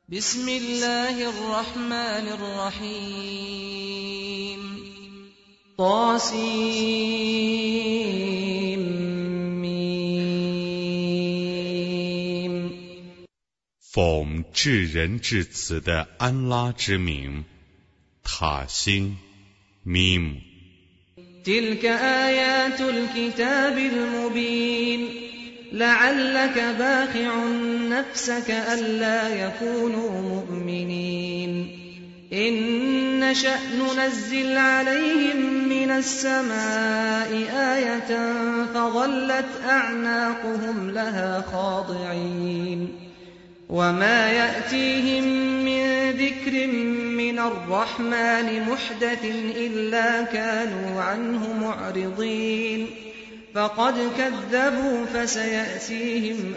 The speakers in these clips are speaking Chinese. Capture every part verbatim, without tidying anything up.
بسم الله الرحمن الرحيم طاسيم 奉至仁至慈的安拉之名，塔星，mim。 تلك آيات الكتاب المبين لعلك باخع نفسك ألا يكونوا مؤمنين إن نشأ ننزل عليهم من السماء آية فظلت أعناقهم لها خاضعين وما يأتيهم من ذكر من الرحمن محدث إلا كانوا عنه معرضين فقد كذبوا فسيأتيهم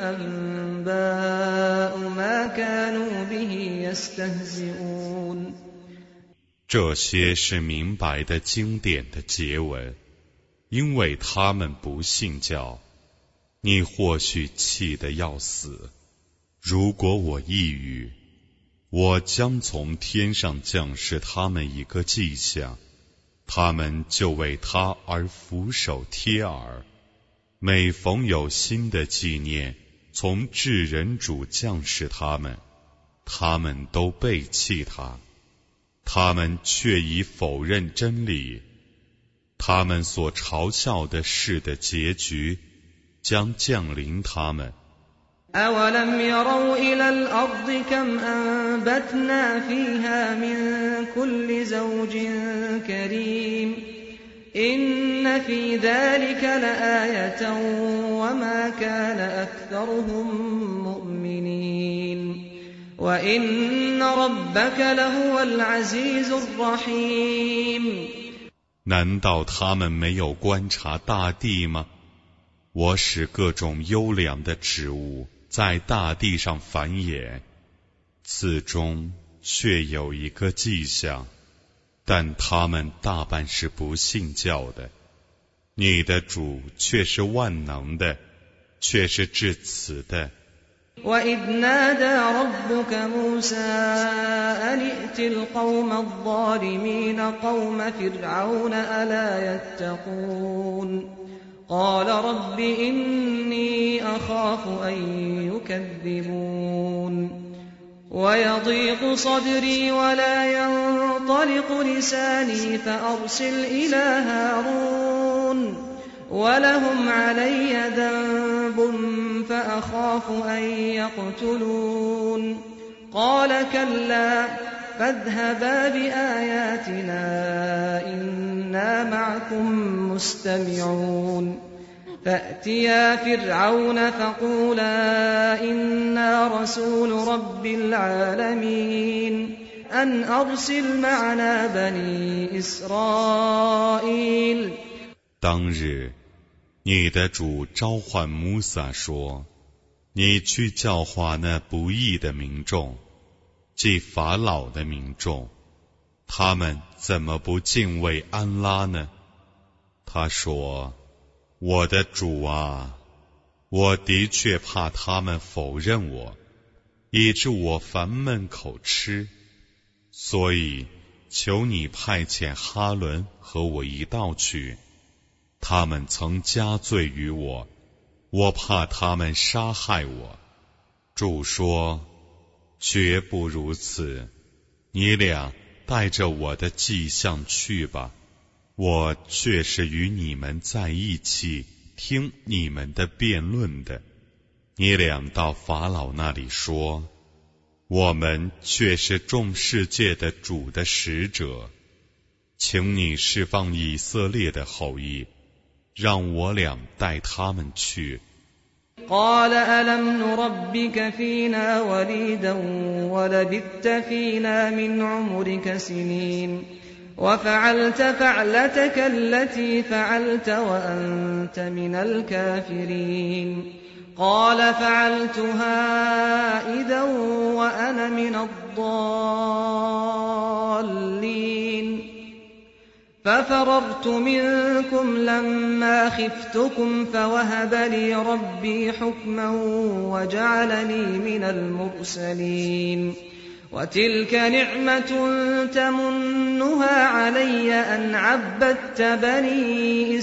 أنباء ما كانوا به يستهزئون。 这些是明白的经典的结文，因为他们不信教，你或许气得要死。如果我抑郁，我将从天上降示他们一个迹象，他们就为他而俯首贴耳。每逢有新的纪念从至人主降示他们，他们都背弃他，他们却已否认真理。他们所嘲笑的事的结局将降临他们。 أولم يروا إلى الأرض كم أنبتنا فيها من كل زوج كريم إن في ذلك لآية وما كان أكثرهم مؤمنين وإن ربك لهو العزيز الرحيم。 难道他们没有观察大地吗？我使各种优良的植物在大地上繁衍，此中却有一个迹象，但他们大半是不信教的。你的主却是万能的，却是至慈的。 وَإِذْ نَادَى رَبُّكَ مُوسَىٰ أَنِ ائْتِ الْقَوْمَ الظَّالِمِينَ قَوْمَ فِرْعَوْنَ أَلَا يَتَّقُونَ قال رب إني أخاف أن يكذبون ويضيق صدري ولا ينطلق لساني فأرسل إلى هارون ولهم علي ذنب فأخاف أن يقتلون قال كلا فاذهبا بآياتنا إنا معكم مستمعون فأتيا فرعون فقولا إنا رسول رب العالمين أن أرسل معنا بني إسرائيل。 当日，你的主召唤穆萨说：“你去教化那不义的民众。”即法老的民众，他们怎么不敬畏安拉呢？他说：“我的主啊，我的确怕他们否认我，以致我烦闷口吃，所以求你派遣哈伦和我一道去。他们曾加罪于我，我怕他们杀害我。”主说：“绝不如此，你俩带着我的迹象去吧，我却是与你们在一起，听你们的辩论的。你俩到法老那里说，我们却是众世界的主的使者，请你释放以色列的后裔，让我俩带他们去。 قال ألم نربك فينا وليدا ولبثت فينا من عمرك سنين وفعلت فعلتك التي فعلت وأنت من الكافرين قال فعلتها إذا وأنا من الضالين ففررت منكم لما خفتكم فوهب لي ربي حكما وجعلني من المرسلين وتلك نعمة تمنها علي أن عبدت بني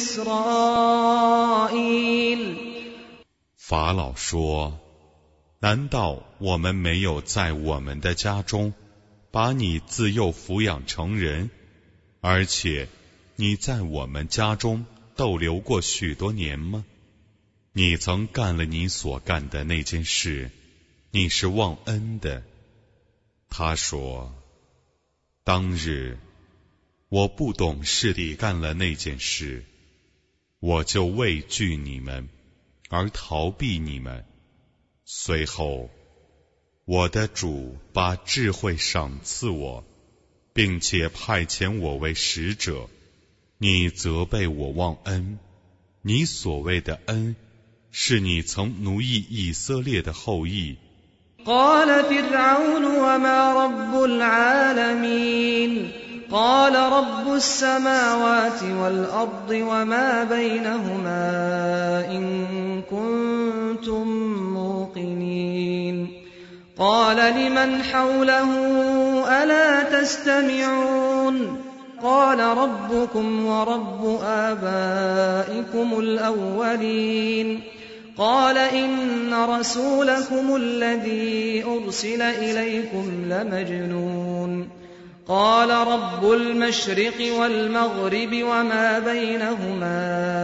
إسرائيل。 法老说，难道我们没有在我们的家中把你自幼抚养成人，而且你在我们家中逗留过许多年吗？你曾干了你所干的那件事，你是忘恩的。他说，当日我不懂事地干了那件事，我就畏惧你们而逃避你们。随后我的主把智慧赏赐我，并且派遣我为使者，你责备我忘恩。你所谓的恩，是你曾奴役以色列的后裔。 قال فرعون وما رب العالمين قال رب السماوات والأرض وما بينهما إن كنتم موقنين قال لمن حوله ألا تستمعون قال ربكم ورب آبائكم الأولين قال إن رسولكم الذي أرسل إليكم لمجنون قال رب المشرق والمغرب وما بينهما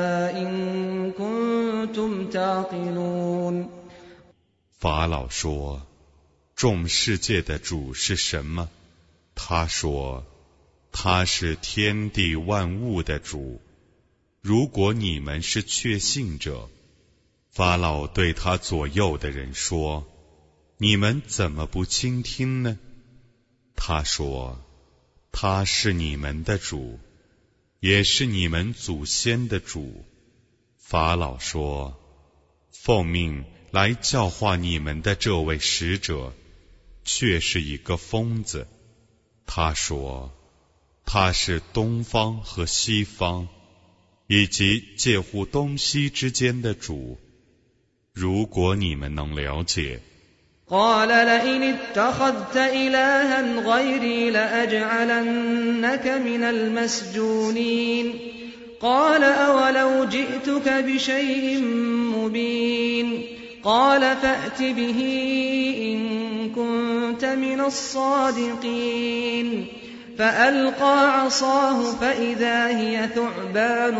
إن كنتم تعقلون。 法老说，众世界的主是什么？他说，他是天地万物的主。如果你们是确信者，法老对他左右的人说，你们怎么不倾听呢？他说，他是你们的主，也是你们祖先的主。法老说，奉命来教化你们的这位使者，却是一个疯子。他说，他是东方和西方，以及介乎东西之间的主。如果你们能了解。 قال لئن اتخذت إلها غيري لأجعلنك من المسجونين قال أولو جئتك بشيء مبين قال فأت به إن كنت من الصادقين فألقى عصاه فإذا هي ثعبان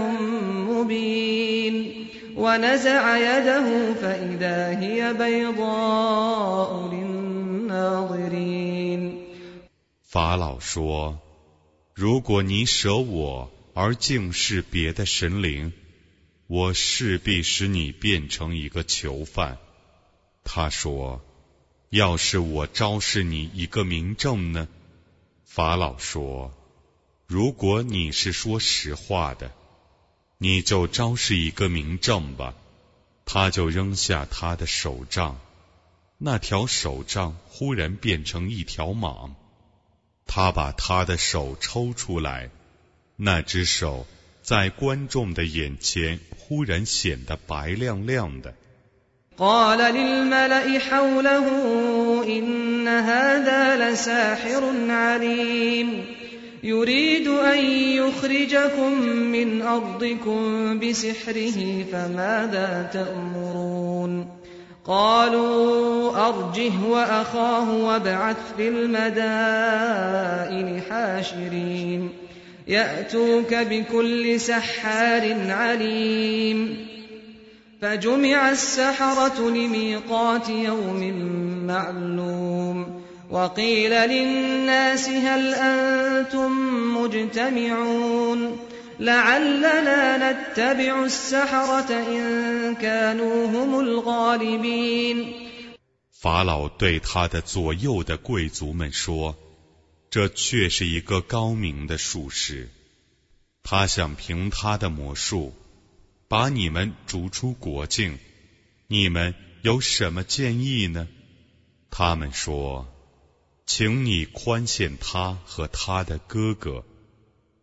مبين ونزع يده فإذا هي بيضاء للناظرين。 法老说，如果你舍我而敬视别的神灵，我势必使你变成一个囚犯。他说，要是我昭示你一个明证呢？法老说，如果你是说实话的，你就昭示一个明证吧。他就扔下他的手杖，那条手杖忽然变成一条蟒。他把他的手抽出来，那只手在观众的眼前忽然显得白亮亮的。 قال للملأ حوله إن هذا لساحر عليم يريد أن يخرجكم من أرضكم بسحره فماذا تأمرون قالوا أرجه وأخاه وابعث في المدائن حاشرين يأتوك بكل سحار عليم فجمع السحرة لميقات يوم معلوم وقيل للناس هل أنتم مجتمعون لعلنا نتبع السحرة إن كانوا هم الغالبين。 法老对他的左右的贵族们说，这却是一个高明的术士，他想凭他的魔术把你们逐出国境，你们有什么建议呢？他们说，请你宽限他和他的哥哥，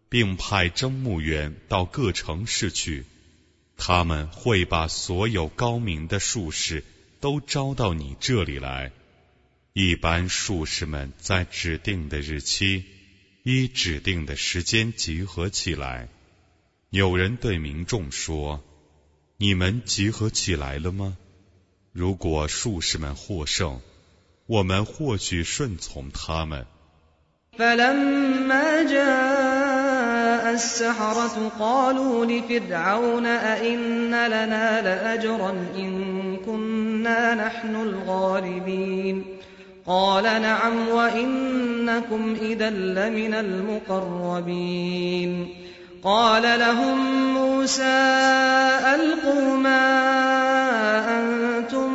并派征募员到各城市去，他们会把所有高明的术士都招到你这里来。一般术士们在指定的日期，依指定的时间集合起来。有人对民众说：你们集合起来了吗？如果术士们获胜，我们或许顺从他们。 فلما جاء السحرة قالوا لفرعون أئن لنا لأجرا إن كنا نحن الغالبين قال نعم وإنكم إذا لمن المقربين قال لهم موسى ألقوا ما أنتم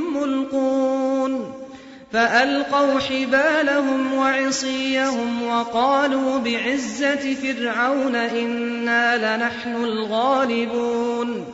ملقون فألقوا حبالهم وعصيهم وقالوا بعزة فرعون إنا لنحن الغالبون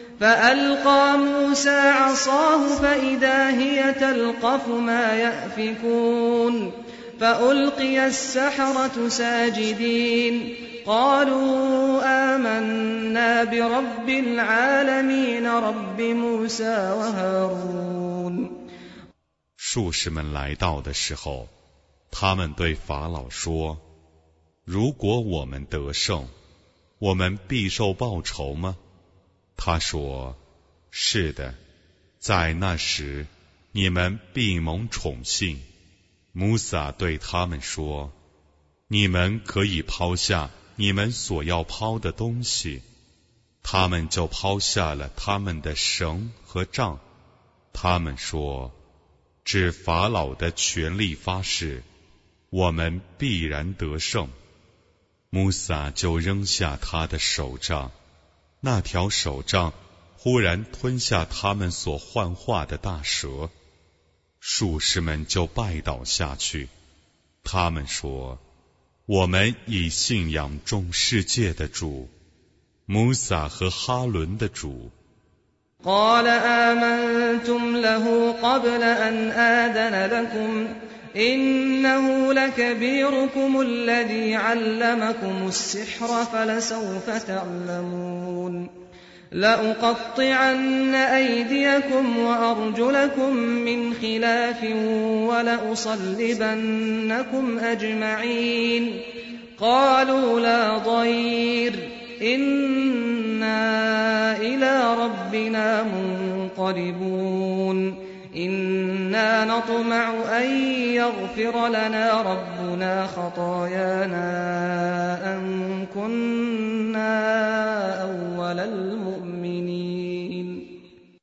فألقى موسى عصاه فإذا هي تلقف ما يأفكون فألقي السحرة ساجدين قالوا آمنا برب العالمين رب موسى وهارون。 术士们来到的时候，他们对法老说：如果我们得胜，我们必受报酬吗？他说：是的，在那时你们必蒙宠幸。穆萨对他们说：你们可以抛下你们所要抛的东西。他们就抛下了他们的绳和杖。他们说：指法老的权力发誓，我们必然得胜。穆萨就扔下他的手杖，那条手杖忽然吞下他们所幻化的大蛇，术士们就拜倒下去。他们说：我们已信仰众世界的主，穆萨和哈伦的主。 قال آمنتم له قبل أن آذن لكم إنه لكبيركم الذي علمكم السحر فلسوف تعلمون لأقطعن أيديكم وأرجلكم من خلاف ولأصلبنكم أجمعين قالوا لا ضير إنا إلى ربنا منقلبون إنا نطمع أن يغفر لنا ربنا خطايانا أن كنا أول المؤمنين。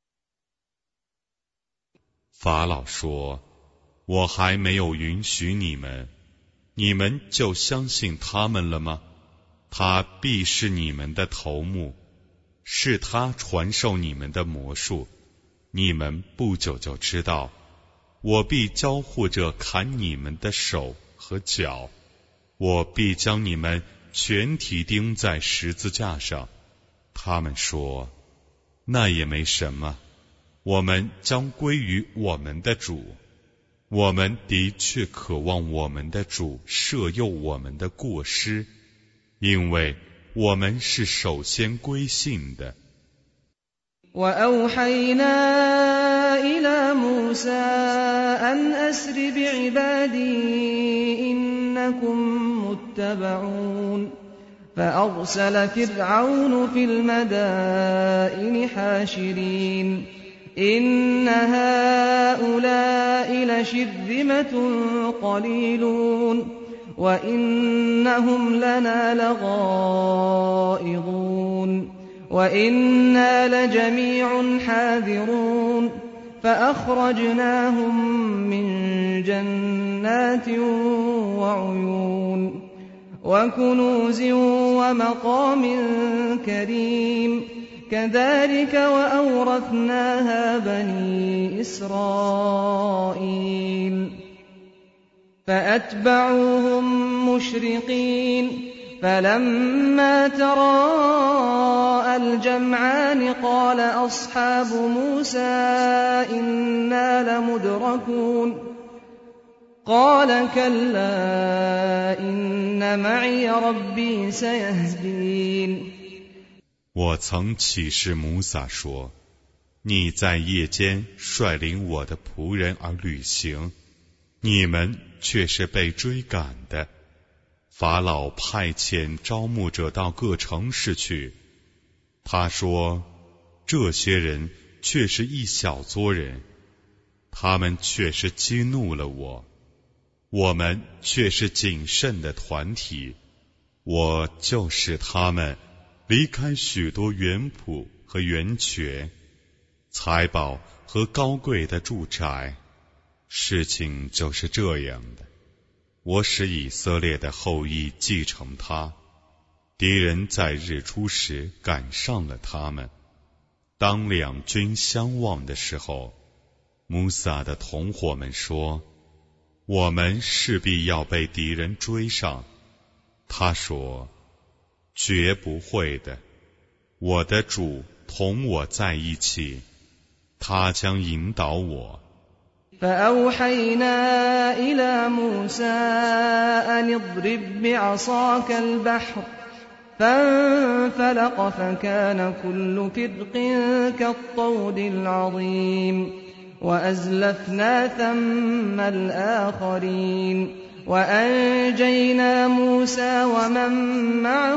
法老说：我还没有允许你们，你们就相信他们了吗？他必是你们的头目，是他传授你们的魔术，你们不久就知道，我必交互着砍你们的手和脚，我必将你们全体钉在十字架上。他们说：那也没什么，我们将归于我们的主，我们的确渴望我们的主赦宥我们的过失，因为我们是首先归信的。 وأوحينا إلى موسى أن أسر بعبادي إنكم متبعون فأرسل فرعون في المدائن حاشرين إن هؤلاء لشرذمة قليلون وإنهم لنا لغائظون وإنا لجميع حاذرون فأخرجناهم من جنات وعيون وكنوز ومقام كريم كذلك وأورثناها بني إسرائيل فأتبعوهم مشرقين فلما تراءى الجمعان قال أصحاب موسى إنا لمدركون قال كلا إن معي ربي سيهدين 我曾启示摩萨说，你在夜间率领我的仆人而旅行，你们却是被追赶的。法老派遣招募者到各城市去，他说，这些人却是一小撮人，他们却是激怒了我，我们却是谨慎的团体，我就使他们离开许多园圃和源泉、财宝和高贵的住宅。事情就是这样的，我使以色列的后裔继承他，敌人在日出时赶上了他们。当两军相望的时候，穆萨的同伙们说，我们势必要被敌人追上。他说，绝不会的，我的主同我在一起，他将引导我。 فأوحينا إلى موسى أن اضرب بعصاك البحر فانفلق فكان كل فرق كالطود العظيم وأزلفنا ثم الآخرين وأنجينا موسى ومن معه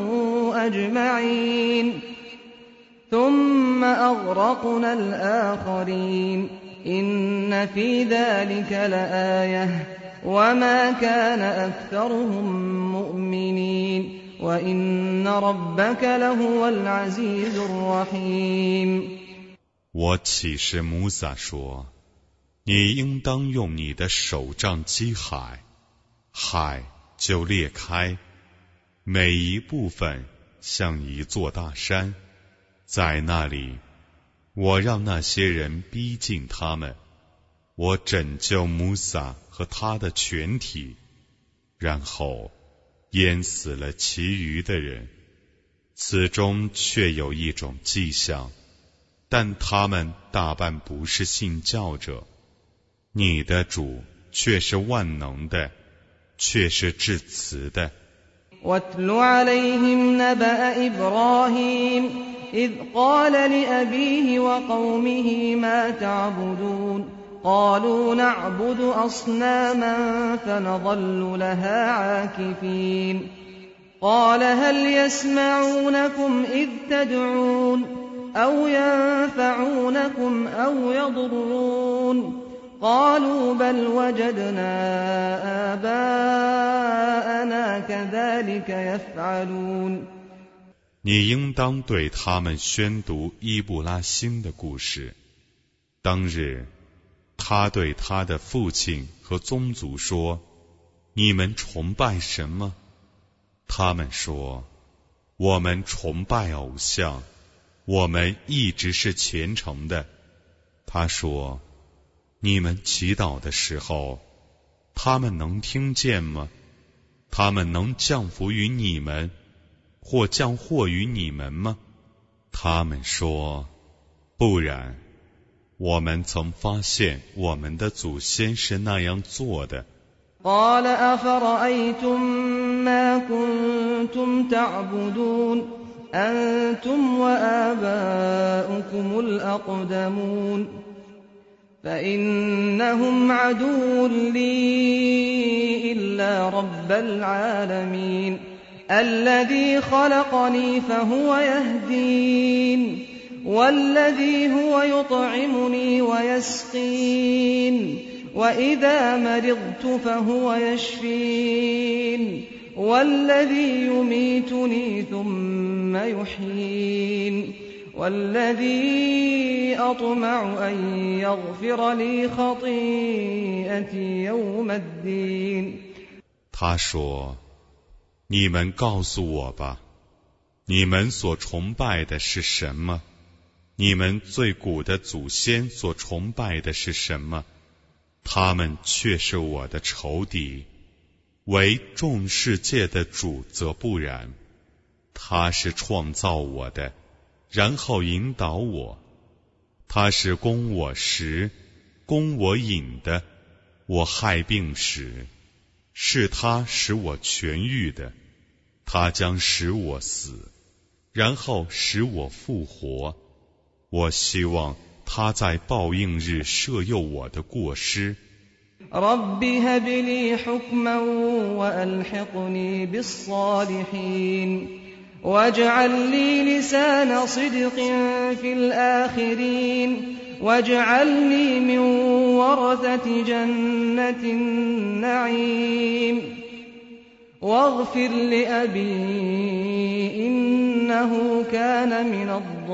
أجمعين ثم أغرقنا الآخرين إن في ذلك لآية وما كان أكثرهم مؤمنين وإن ربك لهو العزيز الرحيم。 我启示摩萨说，你应当用你的手杖击海，海就裂开，每一部分像一座大山，在那里我让那些人逼近他们，我拯救摩萨和他的全体，然后淹死了其余的人。此中却有一种迹象，但他们大半不是信教者。你的主却是万能的，却是至慈的。 واتل عليهم نبأ إبراهيم إذ قال لأبيه وقومه ما تعبدون قالوا نعبد أصناما فنظل لها عاكفين قال هل يسمعونكم إذ تدعون أو ينفعونكم أو يضرون قالوا بل وجدنا آباءنا كذلك يفعلون。 你应当对他们宣读伊布拉欣的故事。当日，他对他的父亲和宗族说：“你们崇拜什么？”他们说：“我们崇拜偶像，我们一直是虔诚的。”他说：“你们祈祷的时候，他们能听见吗？他们能降福于你们，或降祸于你们吗？”他们说：“不然，我们曾发现我们的祖先是那样做的。” قال أفرأيتم ما كنتم تعبدون أنتم وآباؤكم الأقدمون فإنهم عدو لي إلا رب العالمين الذي خلقني فهو يهدين والذي هو يطعمني ويسقين وإذا مرضت فهو يشفين والذي يميتني ثم يحيين والذي أطمع أن يغفر لي خطيئتي يوم الدين。 他说：“你们告诉我吧，你们所崇拜的是什么？你们最古的祖先所崇拜的是什么？他们却是我的仇敌。为众世界的主则不然，他是创造我的，然后引导我，他是供我食供我饮的， 我害病时，是他使我痊愈的，他将使我死，然后使我复活。我希望他在报应日赦宥我的过失。 رب هب لي حكما وألحقني بالصالحين واجعل لي لسان صدق في الآخرين واجعلني من ورثة جنة النعيم واغفر لأبي إنه كان من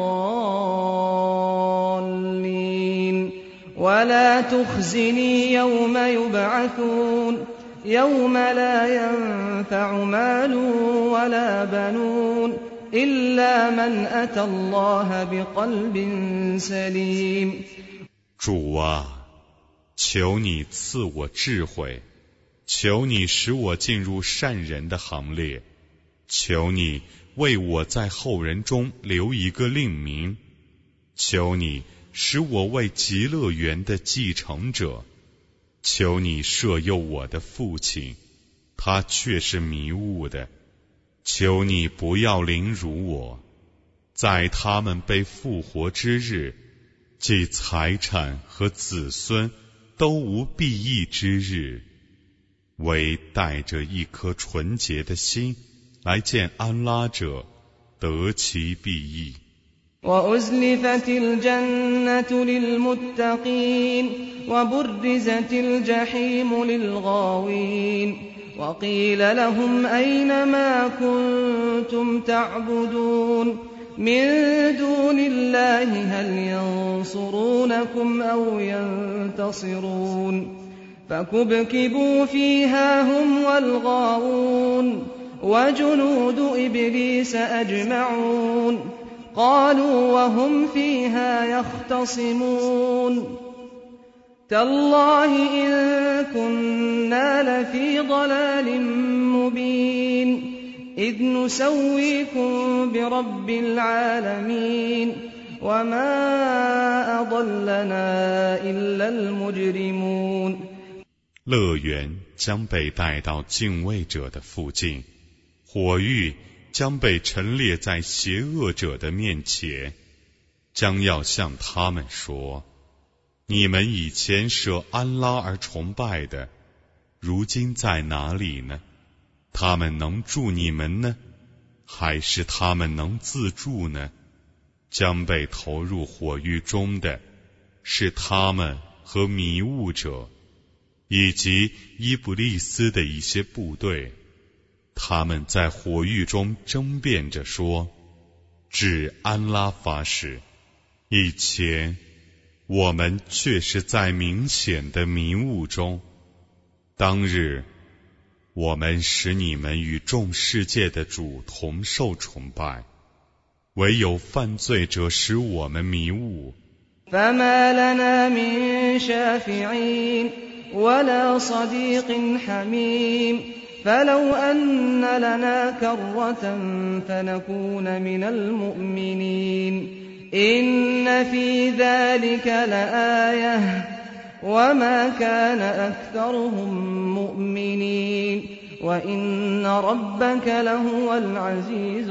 الضالين ولا تخزني يوم يبعثون يوم لا ينفع مال ولا بنون إلا من أتى الله بقلب سليم 主啊，求你赐我智慧，求你使我进入善人的行列，求你为我在后人中留一个令名，求你使我为极乐园的继承者，求你赦宥我的父亲，他却是迷雾的，求你不要凌辱我，在他们被复活之日，即财产和子孙都无裨益之日，唯带着一颗纯洁的心来见安拉者，得其裨益。 وأزلفت الجنة للمتقين وبرزت الجحيم للغاوين وقيل لهم أين ما كنتم تعبدون من دون الله هل ينصرونكم أو ينتصرون فكبكبوا فيها هم والغاوون وجنود إبليس أجمعون قالوا وهم فيها يختصمون تالله إن كنا لفي ضلال مبين إذ نسويكم برب العالمين وما أضلنا إلا المجرمون 乐园将被带到敬畏者的附近，火狱将被陈列在邪恶者的面前，将要向他们说：你们以前舍安拉而崇拜的，如今在哪里呢？他们能助你们呢，还是他们能自助呢？将被投入火狱中的，是他们和迷雾者，以及伊布利斯的一些部队。他们在火狱中争辩着说：指安拉发誓，以前我们却是在明显的迷雾中，当日我们使你们与众世界的主同受崇拜，唯有犯罪者使我们迷雾。 فما لنا من شافعين ولا صديق حميم فلو أن لنا كرة فنكون من المؤمنين إن في ذلك لآية وما كان أكثرهم مؤمنين وإن ربك لهو العزيز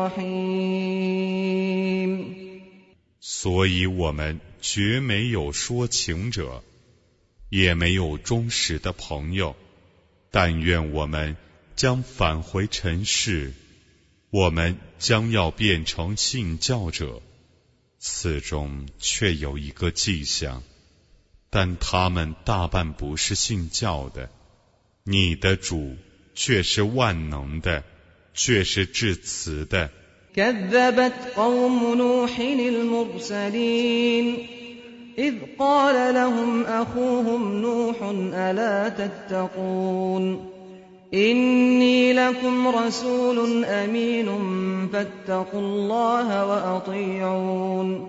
الرحيم 所以我们绝没有说情者，也没有忠实的朋友，但愿我们将返回尘世，我们将要变成信教者，此中却有一个迹象，但他们大半不是信教的。你的主却是万能的，却是至慈的。 كذبت قوم نوح المرسلين إذ قال لهم أخوهم نوح ألا تتقون إني لكم رسول أمين فاتقوا الله وأطيعون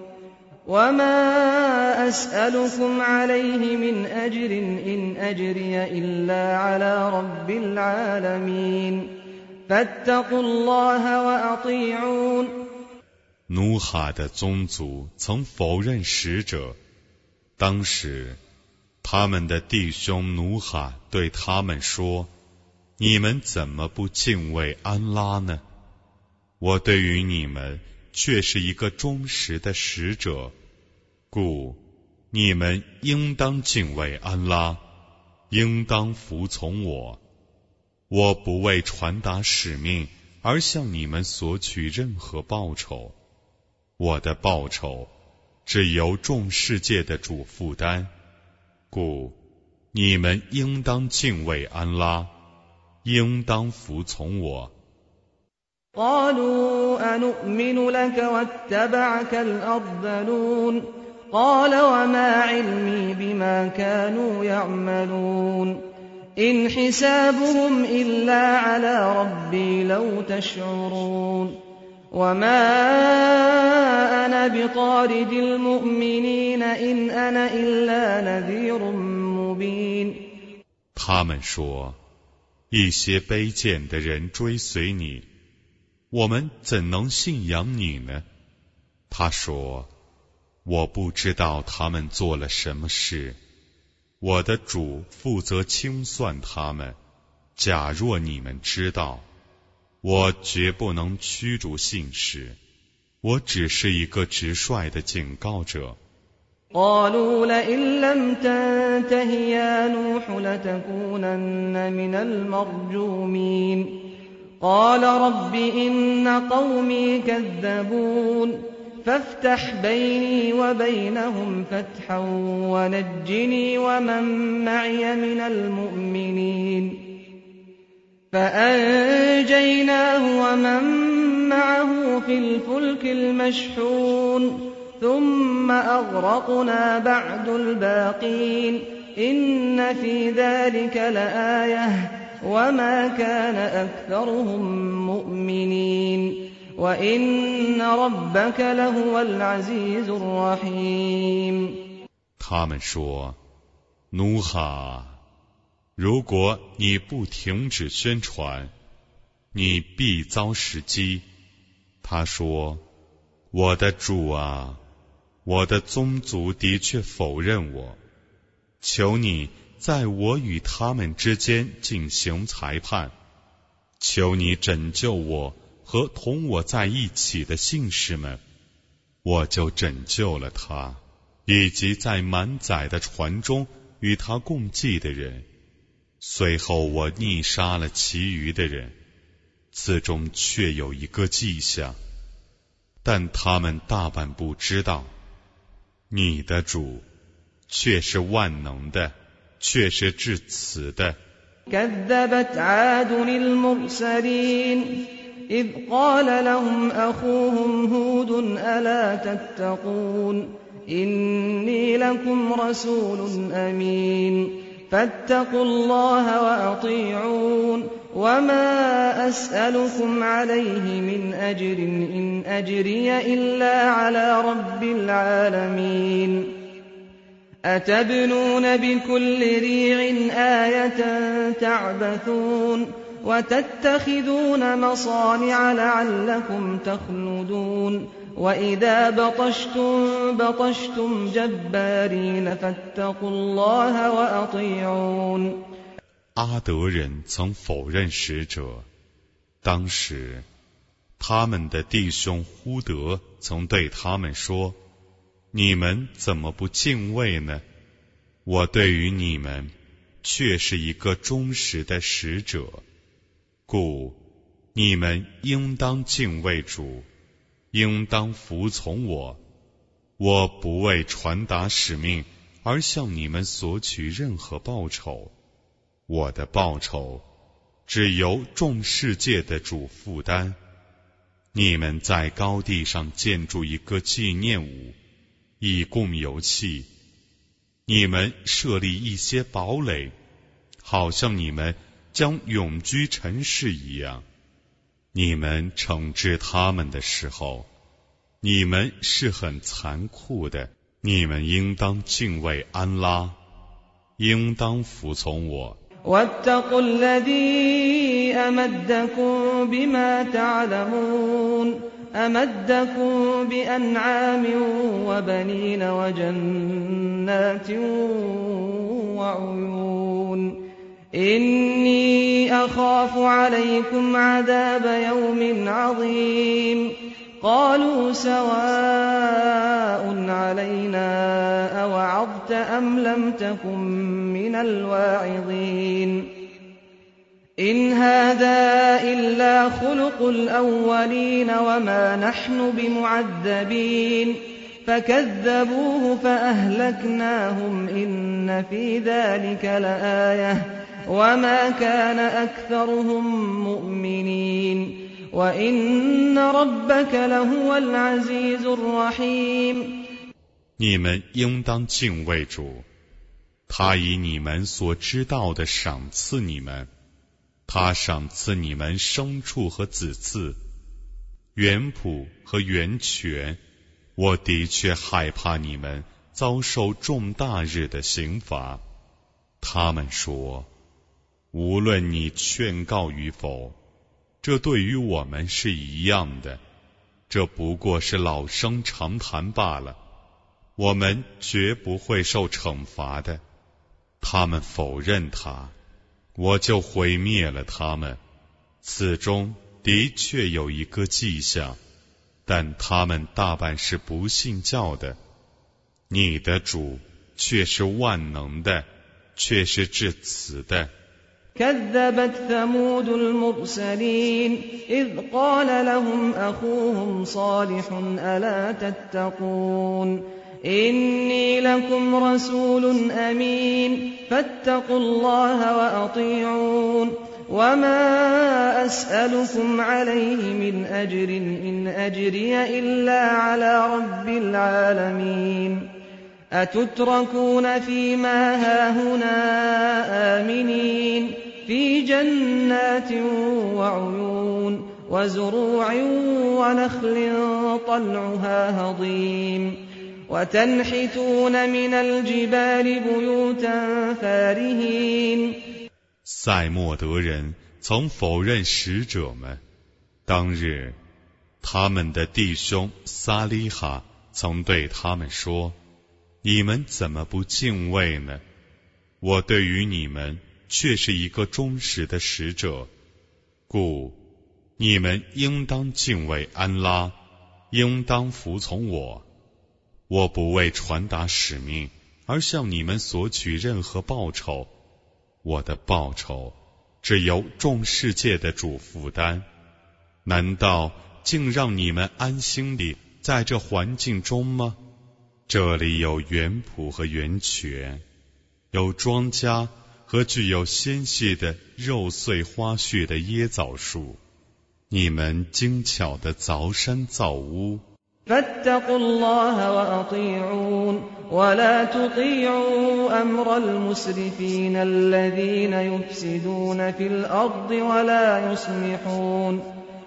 وما أسألكم عليه من أجر إن أجري إلا على رب العالمين فاتقوا الله وأطيعون 努哈的宗族曾否认使者，当时他们的弟兄努哈对他们说：你们怎么不敬畏安拉呢？我对于你们却是一个忠实的使者，故你们应当敬畏安拉，应当服从我。我不为传达使命而向你们索取任何报酬，我的报酬只由众世界的主负担，故你们应当敬畏安拉，应当服从我。 قالوا أنؤمن لك واتبعك الأرذلون قال وما علمي بما كانوا يعملون إن حسابهم إلا على ربي لو تشعرون وما أنا بطارد المؤمنين إن أنا إلا نذير مبين 他们说，一些卑贱的人追随你，我们怎能信仰你呢？他说，我不知道他们做了什么事，我的主负责清算他们。假若你们知道，我绝不能驱逐信使，我只是一个直率的警告者。 قالوا لئن لم تنته يا نوح لتكونن من المرجومين قال رب إن قومي كذبون فافتح بيني وبينهم فتحا ونجني ومن معي من المؤمنين فأنجيناه ومن معه في الفلك المشحون ثم أغرقنا بعد الباقين إن في ذلك لآية وما كان أكثرهم مؤمنين وإن ربك لهو العزيز الرحيم 他们说，努哈，如果你不停止宣传，你必遭时机。他说，我的主啊，我的宗族的确否认我，求你在我与他们之间进行裁判，求你拯救我和同我在一起的信士们，我就拯救了他，以及在满载的船中与他共济的人。随后我溺杀了其余的人，此中却有一个迹象，但他们大半不知道。你的主却是万能的，却是至慈的。 كذبت عاد المرسلين إذ قال لهم أخوهم هود ألا تتقون إني لكم رسول أمين فاتقوا الله وأطيعون وما أسألكم عليه من أجر إن أجري إلا على رب العالمين أتبنون بكل ريع آية تعبثون وتتخذون مصانع لعلكم تخلدون وإذا بطشتم بطشتم جبارين فاتقوا الله وأطيعون 阿德人曾否认使者，当时他们的弟兄呼德曾对他们说，你们怎么不敬畏呢？我对于你们却是一个忠实的使者，故你们应当敬畏主，应当服从我。我不为传达使命而向你们索取任何报酬，我的报酬只由众世界的主负担。你们在高地上建筑一个纪念物，以供游憩，你们设立一些堡垒，好像你们将永居尘世一样。你们惩治他们的时候，你们是很残酷的。你们应当敬畏安拉，应当服从我。 واتقوا الذي أمدكم بما تعلمون أمدكم بأنعام وبنين وجنات وعيون إني أخاف عليكم عذاب يوم عظيم قالوا سواء علينا أوعظت أم لم تكن من الواعظين إن هذا إلا خلق الأولين وما نحن بمعذبين فكذبوه فأهلكناهم إن في ذلك لآية وما كان أكثرهم مؤمنين وإن ربك لهو العزيز الرحيم 你们应当敬畏主，他以你们所知道的赏赐你们，他赏赐你们牲畜和子嗣，园圃和源泉。我的确害怕你们遭受重大日的刑罚。他们说，无论你劝告与否，这对于我们是一样的，这不过是老生常谈罢了，我们绝不会受惩罚的。他们否认他，我就毁灭了他们。此中的确有一个迹象，但他们大半是不信教的。你的主却是万能的，却是至慈的。 كذبت ثمود المرسلين إذ قال لهم أخوهم صالح ألا تتقون إني لكم رسول أمين فاتقوا الله وأطيعون وما أسألكم عليه من أجر إن أجري إلا على رب العالمين أتتركون فيما هاهنا آمنين في جنات وعيون وزروع ونخل طلعها هضيم وتنحتون من الجبال بيوتا فارهين 塞莫德人曾否认使者们。当日，他们的弟兄撒利哈曾对他们说：“你们怎么不敬畏呢？我对于你们却是一个忠实的使者，故你们应当敬畏安拉，应当服从我。我不为传达使命而向你们索取任何报酬。我的报酬只由众世界的主负担。难道竟让你们安心地在这环境中吗？这里有园圃和源泉，有庄稼和具有纤细的肉穗花絮的椰枣树。你们精巧的凿山造屋。 فاتقوا الله وأطيعون ولا تطيعوا أمر المسرفين الذين يفسدون في الأرض ولا يصلحون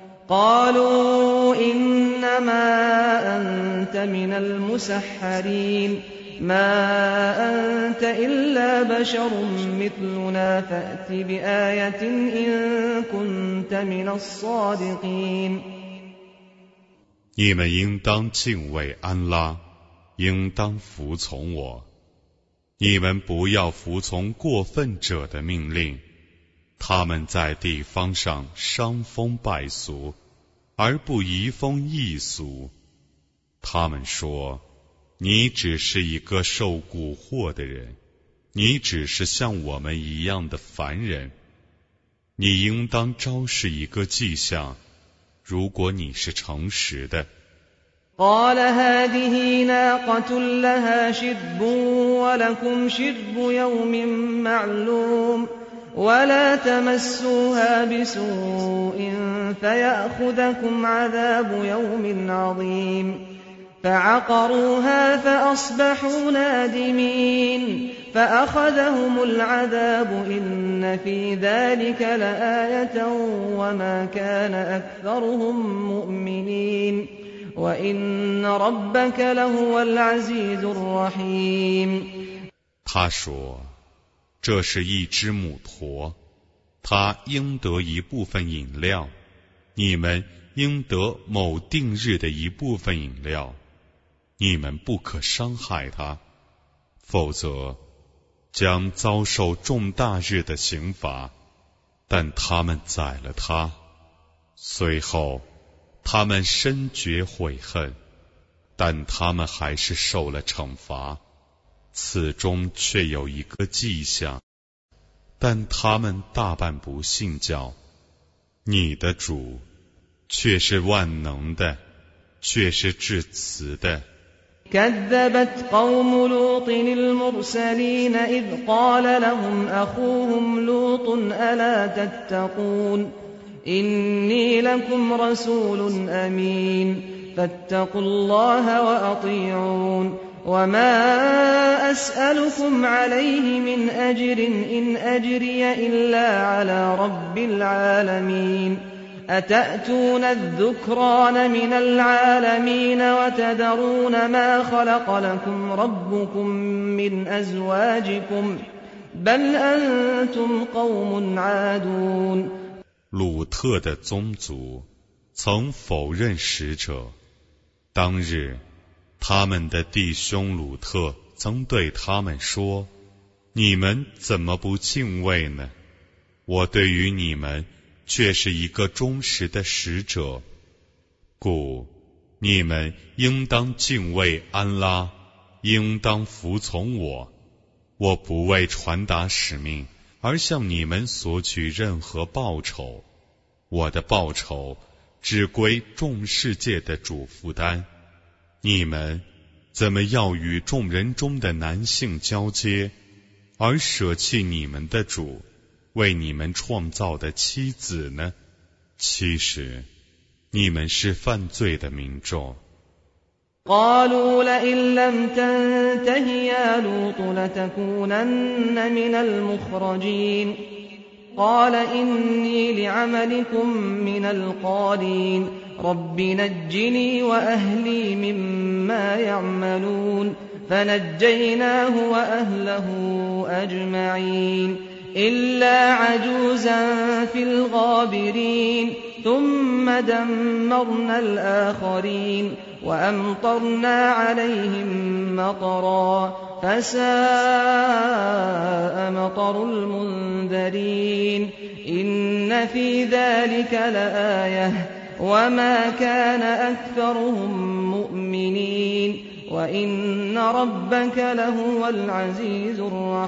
قالوا إنما أنت من المسحرين ما أنت إلا بشر مثلنا فأت بآية إن كنت من الصادقين 你们应当敬畏安拉，应当服从我。你们不要服从过分者的命令，他们在地方上伤风败俗，而不移风易俗。他们说，你只是一个受蛊惑的人，你只是像我们一样的凡人。你应当昭示一个迹象，如果你是诚实的。 قال هذه ناقة لها شرب ولكم شرب يوم معلوم ولا تمسوها بسوء فيأخذكم عذاب يوم عظيم فعقروها فأصبحوا نادمين فأخذهم العذاب إن في ذلك لآية وما كان أكثرهم مؤمنين وإن ربك لهو العزيز الرحيم 他说，这是一只母驼，它应得一部分饮料， 你们应得某定日的一部分饮料，你们不可伤害它，否则将遭受重大日的刑罚。但他们宰了他，随后他们深觉悔恨，但他们还是受了惩罚。此中却有一个迹象，但他们大半不信教。你的主却是万能的，却是至慈的。 كذبت قوم لوط المرسلين إذ قال لهم أخوهم لوط ألا تتقون إني لكم رسول أمين فاتقوا الله وأطيعون وما أسألكم عليه من أجر إن أجري إلا على رب العالمين أتأتون الذكران من العالمين وتذرون ما خلق لكم ربكم من أزواجكم بل أنتم قوم عادون 鲁特的宗族曾否认使者。当日，他们的弟兄鲁特曾对他们说：“你们怎么不敬畏呢？我对于你们却是一个忠实的使者，故你们应当敬畏安拉，应当服从我。我不为传达使命而向你们索取任何报酬，我的报酬只归众世界的主负担。你们怎么要与众人中的男性交接，而舍弃你们的主为你们创造的妻子呢？其实你们是犯罪的民众。 قالوا لئن لم تنته يا لوط لتكونن من المخرجين قال إني لعملكم من القالين رب نجني وأهلي مما يعملون فنجيناه وأهله أجمعين إلا عجوزا في الغابرين ثم دمرنا الآخرين وأمطرنا عليهم مطرا فساء مطر المنذرين إن في ذلك لآية وما كان أكثرهم مؤمنين وإن ربك لهو العزيز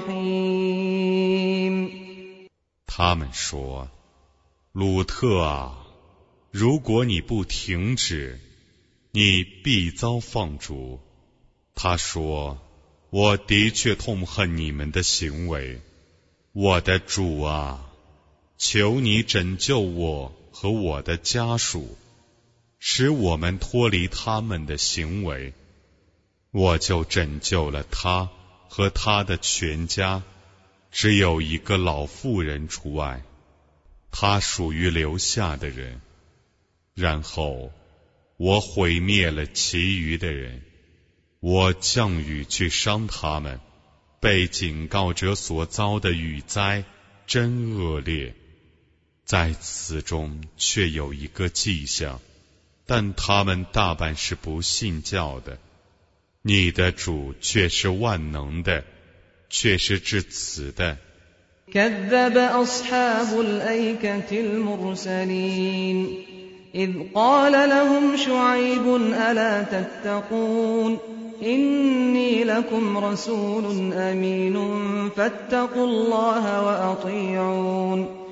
الرحيم 他们说：“鲁特啊，如果你不停止，你必遭放逐。”他说：“我的确痛恨你们的行为，我的主啊，求你拯救我和我的家属，使我们脱离他们的行为。”我就拯救了他和他的全家，只有一个老妇人除外，他属于留下的人。然后我毁灭了其余的人，我降雨去伤他们，被警告者所遭的雨灾真恶劣。在此中却有一个迹象，但他们大半是不信教的。你的主却是万能的，却是至慈的。 كذب أصحاب الأيكة المرسلين إذ قال لهم شعيب ألا تتقون إني لكم رسول أمين فاتقوا الله وأطيعون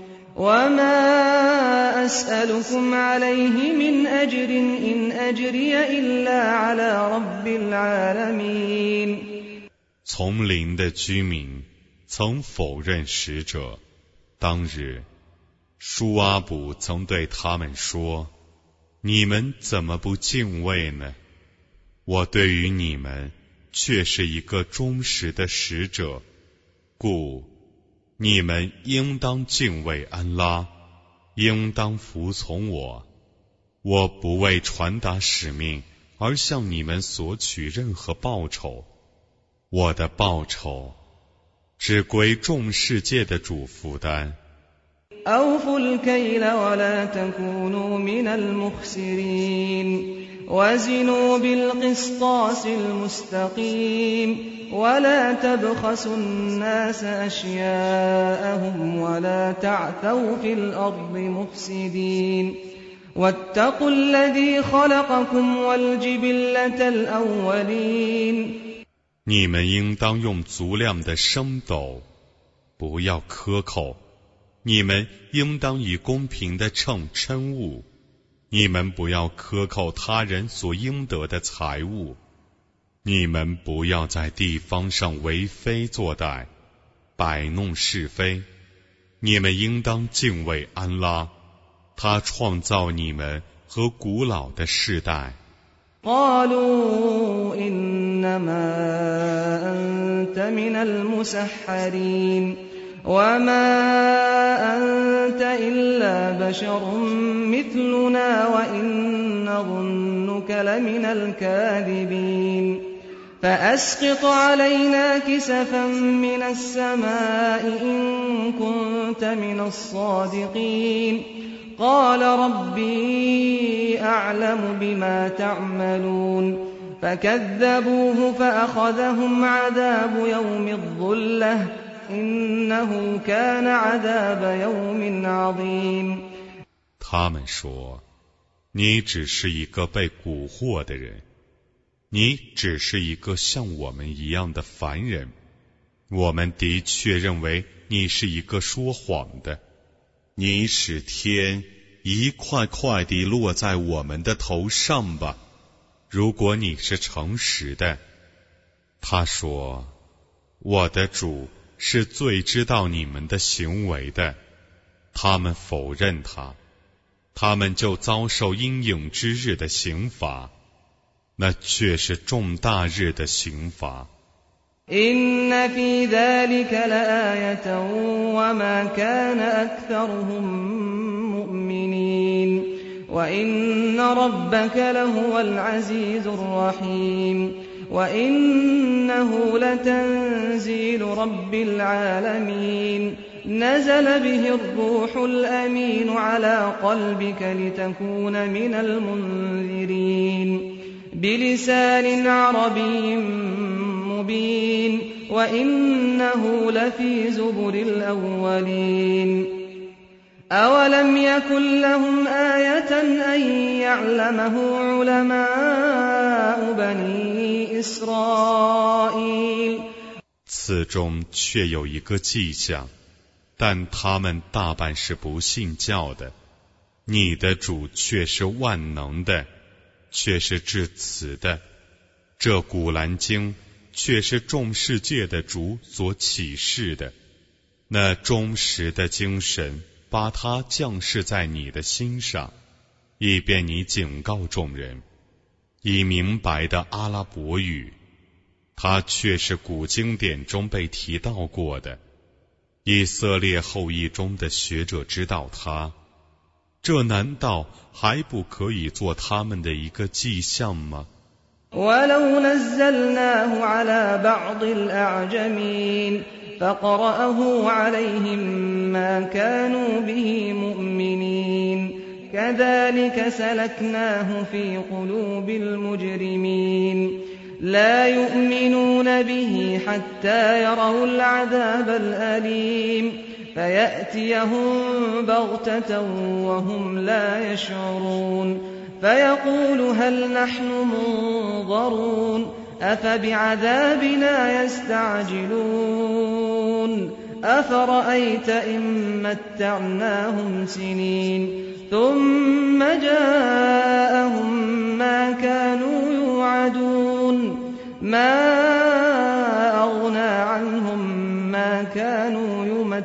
وما أسألكم عليه من أجر إن أجري إلا على رب العالمين 丛林的居民曾否认使者。当日，舒阿卜曾对他们说：“你们怎么不敬畏呢？我对于你们却是一个忠实的使者，故你们应当敬畏安拉，应当服从我。我不为传达使命而向你们索取任何报酬，我的报酬只归众世界的主负担。” أوفوا الكيل ولا تكونوا من المخسرين وزنوا بالقسطاس المستقيم ولا تبخسوا الناس أشياءهم ولا تعثوا في الأرض مفسدين واتقوا الذي خلقكم والجبلة الأولين 你们应当用足量的升斗，不要克扣；你们应当以公平的秤称物，你们不要克扣他人所应得的财物。你们不要在地方上为非作歹，摆弄是非。你们应当敬畏安拉，他创造你们和古老的世代。 قالوا إنما أنت من المسحرين وما أنت إلا بشر مثلنا وإن نظنك لمن الكاذبين فأسقط علينا كسفا من السماء إن كنت من الصادقين قال ربي أعلم بما تعملون فكذبوه فأخذهم عذاب يوم الظلة إنه كان عذاب يوم عظيم 他们说，你只是一个被蛊惑的人，你只是一个像我们一样的凡人，我们的确认为你是一个说谎的。你使天一块块地落在我们的头上吧，如果你是诚实的。他说，我的主是最知道你们的行为的。他们否认他，他们就遭受阴影之日的刑罚，那却是重大日的刑罚。 إن في ذلك لآية وما كان أكثرهم مؤمنين وإن ربك لهو العزيز الرحيم وإنه لتنزيل رب العالمين نزل به الروح الأمين على قلبك لتكون من المنذرين بلسان عربي مبين وإنه لفي زبر الأولين أولم يكن لهم آية أن يعلمه علماء بني إسرائيل 此中却有一个迹象，但他们大半是不信教的。你的主却是万能的，却是至此的。这古兰经却是众世界的主所启示的，那忠实的精神把它降世在你的心上，以便你警告众人，以明白的阿拉伯语，它却是古经典中被提到过的。以色列后裔中的学者知道它，这难道还不可以做他们的一个迹象吗 ولو نزلناه على بعض الأعجمين فقرأه عليهم ما كانوا به مؤمنين كذلك سلكناه في قلوب المجرمين لا يؤمنون به حتى يروا العذاب الأليم فيأتيهم بغتة وهم لا يشعرون فيقول هل نحن منظرون أفبعذابنا يستعجلون أفرأيت إن متعناهم سنين ثم جاءهم ما كانوا يوعدون ما أغنى عنهم ما كانوا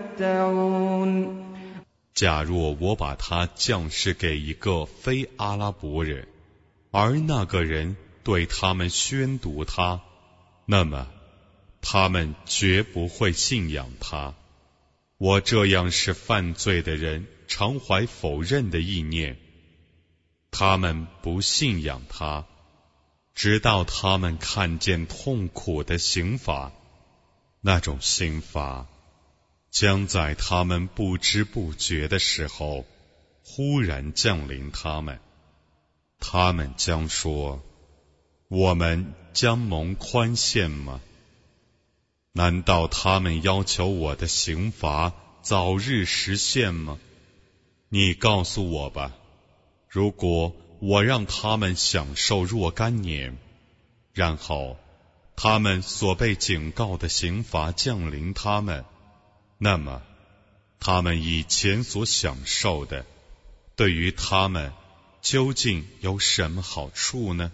يمتعون 假若我把它降世给一个非阿拉伯人，而那个人对他们宣读它，那么他们绝不会信仰他。我这样使犯罪的人常怀否认的意念，他们不信仰他，直到他们看见痛苦的刑罚，那种刑罚将在他们不知不觉的时候忽然降临他们，他们将说：我们将蒙宽限吗？难道他们要求我的刑罚早日实现吗？你告诉我吧，如果我让他们享受若干年，然后他们所被警告的刑罚降临他们，那么他们以前所享受的，对于他们究竟有什么好处呢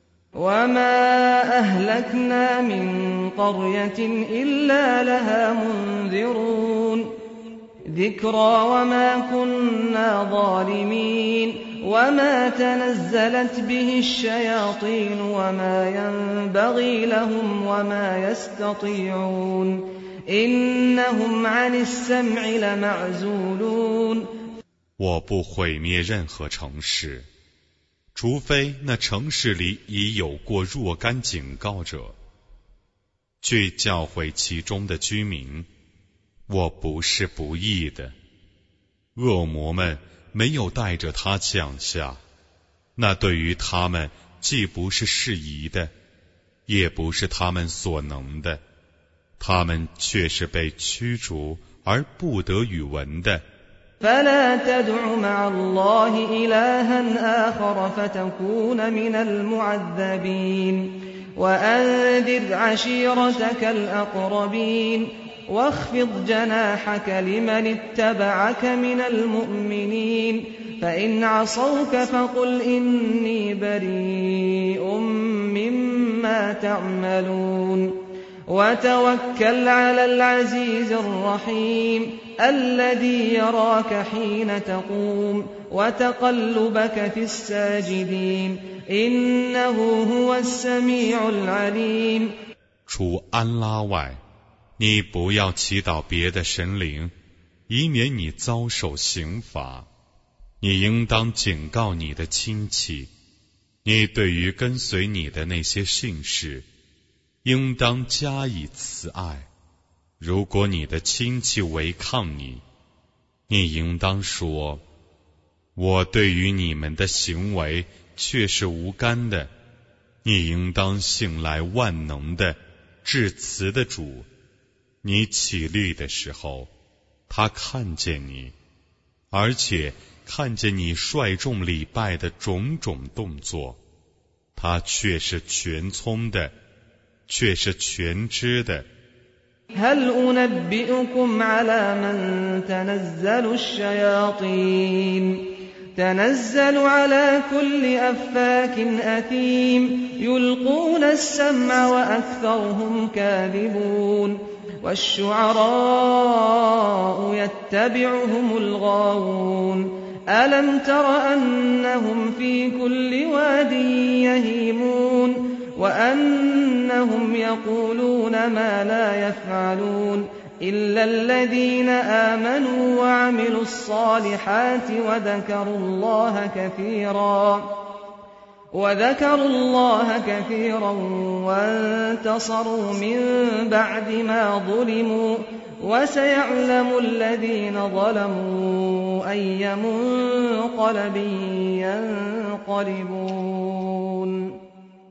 وما أهلكنا من قرية إلا لها منذرون ذكرى وما كنا ظالمين وما تنزلت به الشياطين وما ينبغي لهم وما يستطيعون إنهم عن السمع لمعزولون 我不毁灭任何城市，除非那城市里已有过若干警告者，去教诲其中的居民。我不是不义的，恶魔们没有带着他降下，那对于他们既不是适宜的，也不是他们所能的，他们却是被驱逐而不得语闻的。 فلا تدع مع الله إلها آخر فتكون من المعذبين وأنذر عشيرتك الأقربين واخفض جناحك لمن اتبعك من المؤمنين فإن عصوك فقل إني بريء مما تعملون وتوكل على العزيز الرحيم الذي يراك حين تقوم وتقلبك في الساجدين إنه هو السميع العليم 除安拉外，你不要祈祷别的神灵，以免你遭受刑罚。你应当警告你的亲戚，你对于跟随你的那些信士，应当加以慈爱。如果你的亲戚违抗你，你应当说：我对于你们的行为却是无干的。你应当信赖万能的、至慈的主。你起立的时候，他看见你，而且看见你率众礼拜的种种动作，他却是全聪的，却是全知的。 هل أنبئكم على من تنزل الشياطين تنزل على كل أفاك أثيم يلقون السمع وأكثرهم كاذبون والشعراء يتبعهم الغاوون ألم تر أنهم في كل واد يهيمون وأنهم يقولون ما لا يفعلون إلا الذين آمنوا وعملوا الصالحات وذكروا الله كثيرا وذكروا الله كثيرا وانتصروا من بعد ما ظلموا وسيعلم الذين ظلموا أي منقلب ينقلبون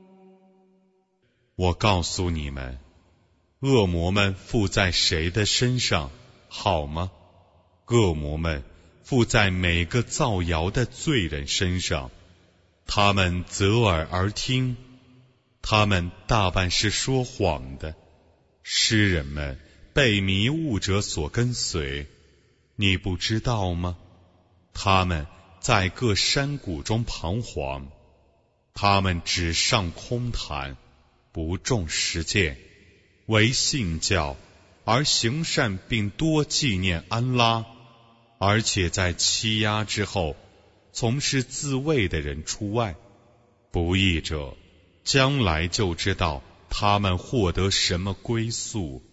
我告诉你们，恶魔们附在谁的身上，好吗？恶魔们附在每个造谣的罪人身上，他们侧耳而听，他们大半是说谎的。诗人们被迷雾者所跟随，你不知道吗？他们在各山谷中彷徨，他们只上空谈，不重实践，为信教而行善，并多纪念安拉，而且在欺压之后从事自卫的人除外。不义者将来就知道他们获得什么归宿。